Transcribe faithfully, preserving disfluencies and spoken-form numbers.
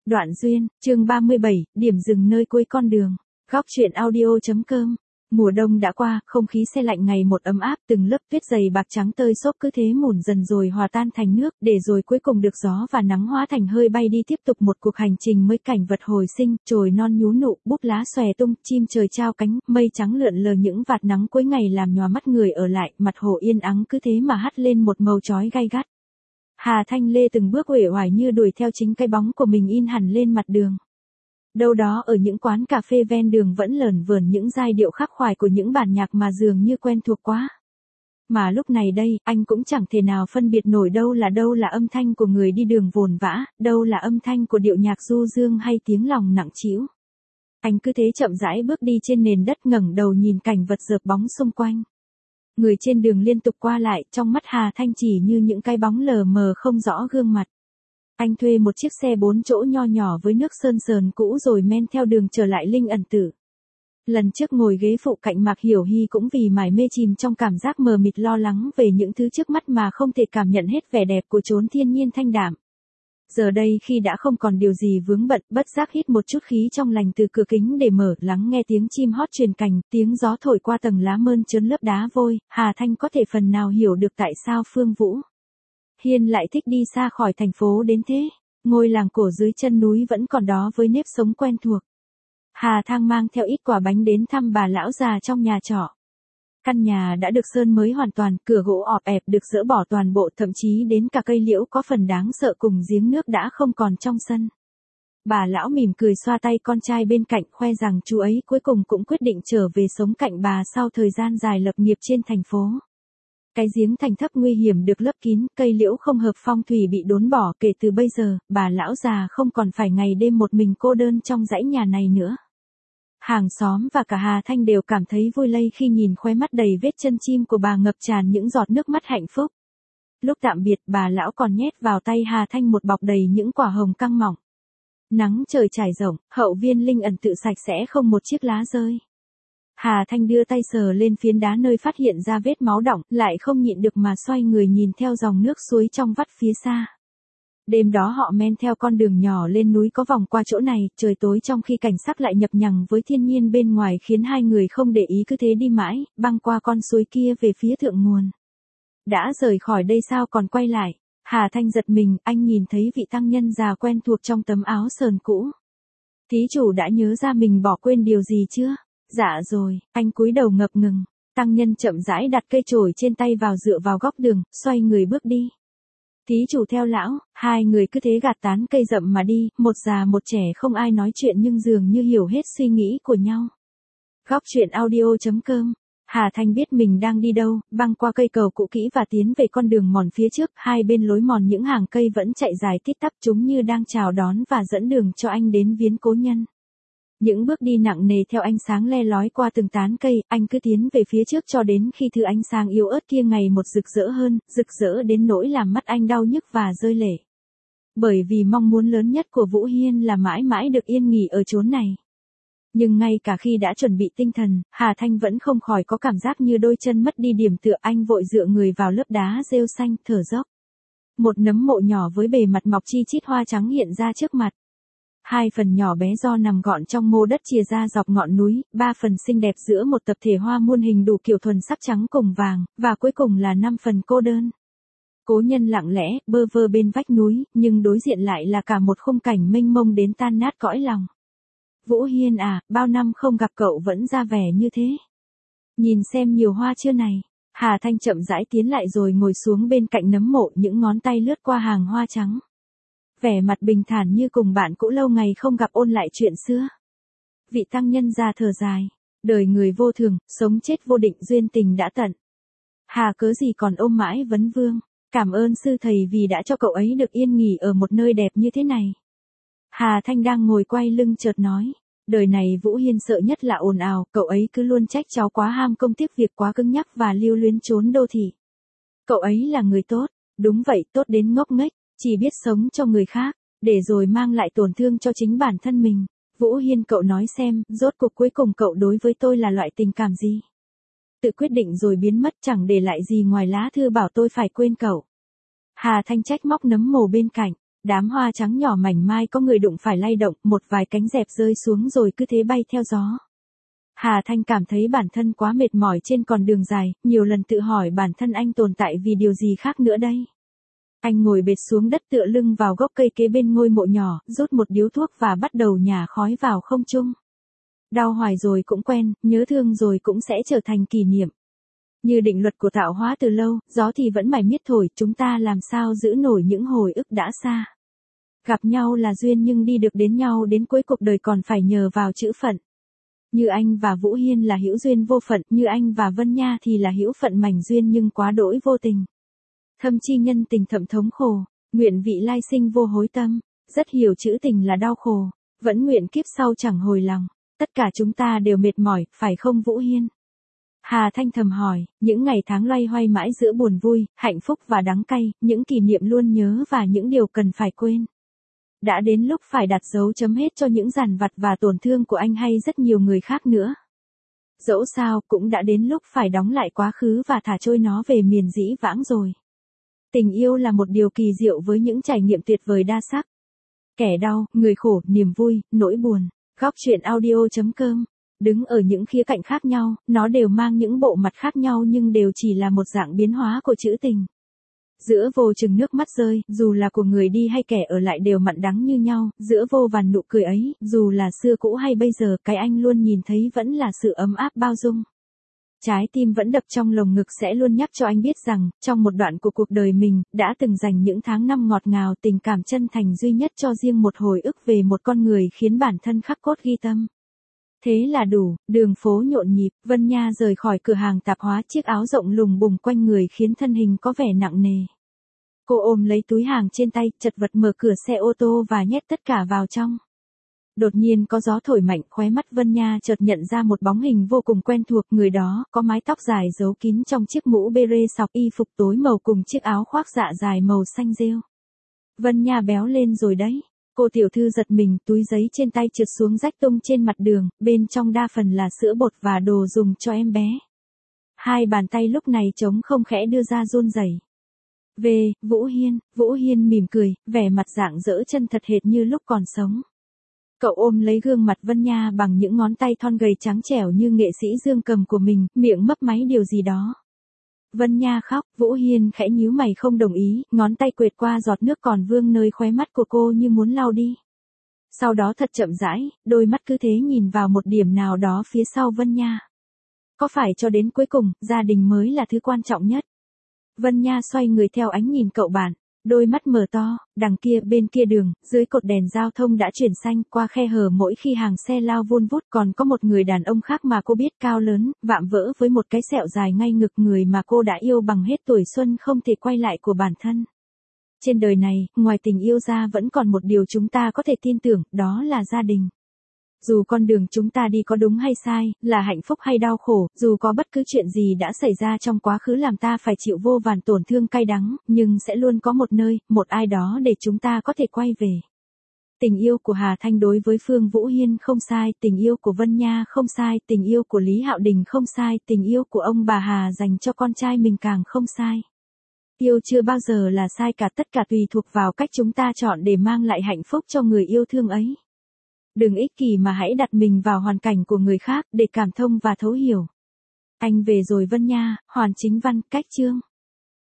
Đoạn duyên, chương ba mươi bảy, điểm dừng nơi cuối con đường. Góc truyện audio.com. Mùa đông đã qua, không khí se lạnh ngày một ấm áp, từng lớp tuyết dày bạc trắng tơi xốp cứ thế mủn dần rồi hòa tan thành nước, để rồi cuối cùng được gió và nắng hóa thành hơi bay đi tiếp tục một cuộc hành trình mới cảnh vật hồi sinh, chồi non nhú nụ, búp lá xòe tung, chim trời trao cánh, mây trắng lượn lờ những vạt nắng cuối ngày làm nhòa mắt người ở lại, mặt hồ yên ắng cứ thế mà hắt lên một màu chói gay gắt. Hà Thanh Lê từng bước uể oải như đuổi theo chính cái bóng của mình in hẳn lên mặt đường. Đâu đó ở những quán cà phê ven đường vẫn lởn vởn những giai điệu khắc khoải của những bản nhạc mà dường như quen thuộc quá. Mà lúc này đây, anh cũng chẳng thể nào phân biệt nổi đâu là đâu là âm thanh của người đi đường vồn vã, đâu là âm thanh của điệu nhạc du dương hay tiếng lòng nặng trĩu. Anh cứ thế chậm rãi bước đi trên nền đất ngẩng đầu nhìn cảnh vật rợp bóng xung quanh. Người trên đường liên tục qua lại, trong mắt Hà Thanh chỉ như những cái bóng lờ mờ không rõ gương mặt. Anh thuê một chiếc xe bốn chỗ nho nhỏ với nước sơn sờn cũ rồi men theo đường trở lại Linh Ẩn Tử. Lần trước ngồi ghế phụ cạnh Mạc Hiểu Hy cũng vì mải mê chìm trong cảm giác mờ mịt lo lắng về những thứ trước mắt mà không thể cảm nhận hết vẻ đẹp của chốn thiên nhiên thanh đạm. Giờ đây khi đã không còn điều gì vướng bận, bất giác hít một chút khí trong lành từ cửa kính để mở, lắng nghe tiếng chim hót truyền cành, tiếng gió thổi qua tầng lá mơn trớn lớp đá vôi, Hà Thanh có thể phần nào hiểu được tại sao Phương Vũ Hiên lại thích đi xa khỏi thành phố đến thế. Ngôi làng cổ dưới chân núi vẫn còn đó với nếp sống quen thuộc. Hà Thang mang theo ít quà bánh đến thăm bà lão già trong nhà trọ. Căn nhà đã được sơn mới hoàn toàn, cửa gỗ ọp ẹp được dỡ bỏ toàn bộ, thậm chí đến cả cây liễu có phần đáng sợ cùng giếng nước đã không còn trong sân. Bà lão mỉm cười xoa tay con trai bên cạnh, khoe rằng chú ấy cuối cùng cũng quyết định trở về sống cạnh bà sau thời gian dài lập nghiệp trên thành phố. Cái giếng thành thấp nguy hiểm được lấp kín, cây liễu không hợp phong thủy bị đốn bỏ, kể từ bây giờ, bà lão già không còn phải ngày đêm một mình cô đơn trong dãy nhà này nữa. Hàng xóm và cả Hà Thanh đều cảm thấy vui lây khi nhìn khóe mắt đầy vết chân chim của bà ngập tràn những giọt nước mắt hạnh phúc. Lúc tạm biệt, bà lão còn nhét vào tay Hà Thanh một bọc đầy những quả hồng căng mỏng. Nắng trời trải rộng, hậu viên Linh Ẩn Tự sạch sẽ không một chiếc lá rơi. Hà Thanh đưa tay sờ lên phiến đá nơi phát hiện ra vết máu đọng, lại không nhịn được mà xoay người nhìn theo dòng nước suối trong vắt phía xa. Đêm đó họ men theo con đường nhỏ lên núi có vòng qua chỗ này, trời tối trong khi cảnh sắc lại nhập nhằng với thiên nhiên bên ngoài khiến hai người không để ý cứ thế đi mãi, băng qua con suối kia về phía thượng nguồn. Đã rời khỏi đây sao còn quay lại? Hà Thanh giật mình, anh nhìn thấy vị tăng nhân già quen thuộc trong tấm áo sờn cũ. Thí chủ đã nhớ ra mình bỏ quên điều gì chưa? Dạ rồi, anh cúi đầu ngập ngừng. Tăng nhân chậm rãi đặt cây chổi trên tay vào dựa vào góc đường, xoay người bước đi. Thí chủ theo lão, hai người cứ thế gạt tán cây rậm mà đi, một già một trẻ không ai nói chuyện nhưng dường như hiểu hết suy nghĩ của nhau. Góc truyện audio.com. Hà Thanh biết mình đang đi đâu, băng qua cây cầu cũ kỹ và tiến về con đường mòn phía trước, hai bên lối mòn những hàng cây vẫn chạy dài tít tắp chúng như đang chào đón và dẫn đường cho anh đến viếng cố nhân. Những bước đi nặng nề theo ánh sáng le lói qua từng tán cây, anh cứ tiến về phía trước cho đến khi thứ ánh sáng yếu ớt kia ngày một rực rỡ hơn, rực rỡ đến nỗi làm mắt anh đau nhức và rơi lệ. Bởi vì mong muốn lớn nhất của Vũ Hiên là mãi mãi được yên nghỉ ở chốn này. Nhưng ngay cả khi đã chuẩn bị tinh thần, Hà Thanh vẫn không khỏi có cảm giác như đôi chân mất đi điểm tựa, anh vội dựa người vào lớp đá rêu xanh, thở dốc. Một nấm mộ nhỏ với bề mặt mọc chi chít hoa trắng hiện ra trước mặt. Hai phần nhỏ bé do nằm gọn trong mô đất chìa ra dọc ngọn núi, ba phần xinh đẹp giữa một tập thể hoa muôn hình đủ kiểu thuần sắc trắng cùng vàng, và cuối cùng là năm phần cô đơn. Cố nhân lặng lẽ, bơ vơ bên vách núi, nhưng đối diện lại là cả một khung cảnh mênh mông đến tan nát cõi lòng. Vũ Hiên à, bao năm không gặp cậu vẫn ra vẻ như thế. Nhìn xem nhiều hoa chưa này. Hà Thanh chậm rãi tiến lại rồi ngồi xuống bên cạnh nấm mộ, những ngón tay lướt qua hàng hoa trắng. Vẻ mặt bình thản như cùng bạn cũ lâu ngày không gặp ôn lại chuyện xưa. Vị tăng nhân già thở dài. Đời người vô thường, sống chết vô định, duyên tình đã tận. Hà cớ gì còn ôm mãi vấn vương. Cảm ơn sư thầy vì đã cho cậu ấy được yên nghỉ ở một nơi đẹp như thế này. Hà Thanh đang ngồi quay lưng chợt nói. Đời này Vũ Hiên sợ nhất là ồn ào, cậu ấy cứ luôn trách cháu quá ham công tiếc việc, quá cứng nhắc và lưu luyến trốn đô thị. Cậu ấy là người tốt, đúng vậy, tốt đến ngốc nghếch, chỉ biết sống cho người khác, để rồi mang lại tổn thương cho chính bản thân mình. Vũ Hiên, cậu nói xem, rốt cuộc cuối cùng cậu đối với tôi là loại tình cảm gì? Tự quyết định rồi biến mất, chẳng để lại gì ngoài lá thư bảo tôi phải quên cậu. Hà Thanh trách móc nấm mồ bên cạnh. Đám hoa trắng nhỏ mảnh mai có người đụng phải lay động, một vài cánh dẹp rơi xuống rồi cứ thế bay theo gió. Hà Thanh cảm thấy bản thân quá mệt mỏi trên con đường dài, nhiều lần tự hỏi bản thân anh tồn tại vì điều gì khác nữa đây. Anh ngồi bệt xuống đất tựa lưng vào gốc cây kế bên ngôi mộ nhỏ, rút một điếu thuốc và bắt đầu nhả khói vào không trung. Đau hoài rồi cũng quen, nhớ thương rồi cũng sẽ trở thành kỷ niệm. Như định luật của tạo hóa từ lâu, gió thì vẫn mải miết thổi, chúng ta làm sao giữ nổi những hồi ức đã xa. Gặp nhau là duyên nhưng đi được đến nhau đến cuối cuộc đời còn phải nhờ vào chữ phận. Như anh và Vũ Hiên là hữu duyên vô phận, như anh và Vân Nha thì là hữu phận mảnh duyên nhưng quá đỗi vô tình. Thâm chi nhân tình thậm thống khổ, nguyện vị lai sinh vô hối tâm, rất hiểu chữ tình là đau khổ, vẫn nguyện kiếp sau chẳng hồi lòng, tất cả chúng ta đều mệt mỏi, phải không Vũ Hiên? Hà Thanh thầm hỏi, những ngày tháng loay hoay mãi giữa buồn vui, hạnh phúc và đắng cay, những kỷ niệm luôn nhớ và những điều cần phải quên. Đã đến lúc phải đặt dấu chấm hết cho những dằn vặt và tổn thương của anh hay rất nhiều người khác nữa. Dẫu sao cũng đã đến lúc phải đóng lại quá khứ và thả trôi nó về miền dĩ vãng rồi. Tình yêu là một điều kỳ diệu với những trải nghiệm tuyệt vời đa sắc. Kẻ đau, người khổ, niềm vui, nỗi buồn. Góc truyện audio chấm com. Đứng ở những khía cạnh khác nhau, nó đều mang những bộ mặt khác nhau nhưng đều chỉ là một dạng biến hóa của chữ tình. Giữa vô chừng nước mắt rơi, dù là của người đi hay kẻ ở lại đều mặn đắng như nhau, giữa vô vàn nụ cười ấy, dù là xưa cũ hay bây giờ, cái anh luôn nhìn thấy vẫn là sự ấm áp bao dung. Trái tim vẫn đập trong lồng ngực sẽ luôn nhắc cho anh biết rằng, trong một đoạn của cuộc đời mình, đã từng dành những tháng năm ngọt ngào tình cảm chân thành duy nhất cho riêng một hồi ức về một con người khiến bản thân khắc cốt ghi tâm. Thế là đủ, đường phố nhộn nhịp, Vân Nha rời khỏi cửa hàng tạp hóa, chiếc áo rộng lùng bùng quanh người khiến thân hình có vẻ nặng nề. Cô ôm lấy túi hàng trên tay, chật vật mở cửa xe ô tô và nhét tất cả vào trong. Đột nhiên có gió thổi mạnh, khóe mắt Vân Nha chợt nhận ra một bóng hình vô cùng quen thuộc, người đó có mái tóc dài giấu kín trong chiếc mũ bê-rê sọc, y phục tối màu cùng chiếc áo khoác dạ dài màu xanh rêu. Vân Nha béo lên rồi đấy. Cô tiểu thư giật mình, túi giấy trên tay trượt xuống rách tung trên mặt đường, bên trong đa phần là sữa bột và đồ dùng cho em bé. Hai bàn tay lúc này trống không khẽ đưa ra run rẩy. Về, Vũ Hiên, Vũ Hiên mỉm cười, vẻ mặt rạng rỡ chân thật hệt như lúc còn sống. Cậu ôm lấy gương mặt Vân Nha bằng những ngón tay thon gầy trắng trẻo như nghệ sĩ dương cầm của mình, miệng mấp máy điều gì đó. Vân Nha khóc, Vũ Hiên khẽ nhíu mày không đồng ý, ngón tay quệt qua giọt nước còn vương nơi khóe mắt của cô như muốn lau đi. Sau đó thật chậm rãi, đôi mắt cứ thế nhìn vào một điểm nào đó phía sau Vân Nha. Có phải cho đến cuối cùng, gia đình mới là thứ quan trọng nhất? Vân Nha xoay người theo ánh nhìn cậu bạn, đôi mắt mở to, đằng kia bên kia đường, dưới cột đèn giao thông đã chuyển xanh, qua khe hở mỗi khi hàng xe lao vun vút còn có một người đàn ông khác mà cô biết, cao lớn, vạm vỡ với một cái sẹo dài ngay ngực, người mà cô đã yêu bằng hết tuổi xuân không thể quay lại của bản thân. Trên đời này, ngoài tình yêu ra vẫn còn một điều chúng ta có thể tin tưởng, đó là gia đình. Dù con đường chúng ta đi có đúng hay sai, là hạnh phúc hay đau khổ, dù có bất cứ chuyện gì đã xảy ra trong quá khứ làm ta phải chịu vô vàn tổn thương cay đắng, nhưng sẽ luôn có một nơi, một ai đó để chúng ta có thể quay về. Tình yêu của Hà Thanh đối với Phương Vũ Hiên không sai, tình yêu của Vân Nha không sai, tình yêu của Lý Hạo Đình không sai, tình yêu của ông bà Hà dành cho con trai mình càng không sai. Yêu chưa bao giờ là sai cả, tất cả tùy thuộc vào cách chúng ta chọn để mang lại hạnh phúc cho người yêu thương ấy. Đừng ích kỷ mà hãy đặt mình vào hoàn cảnh của người khác để cảm thông và thấu hiểu. Anh về rồi Vân Nha, Hoàn Chính Văn, cách chương.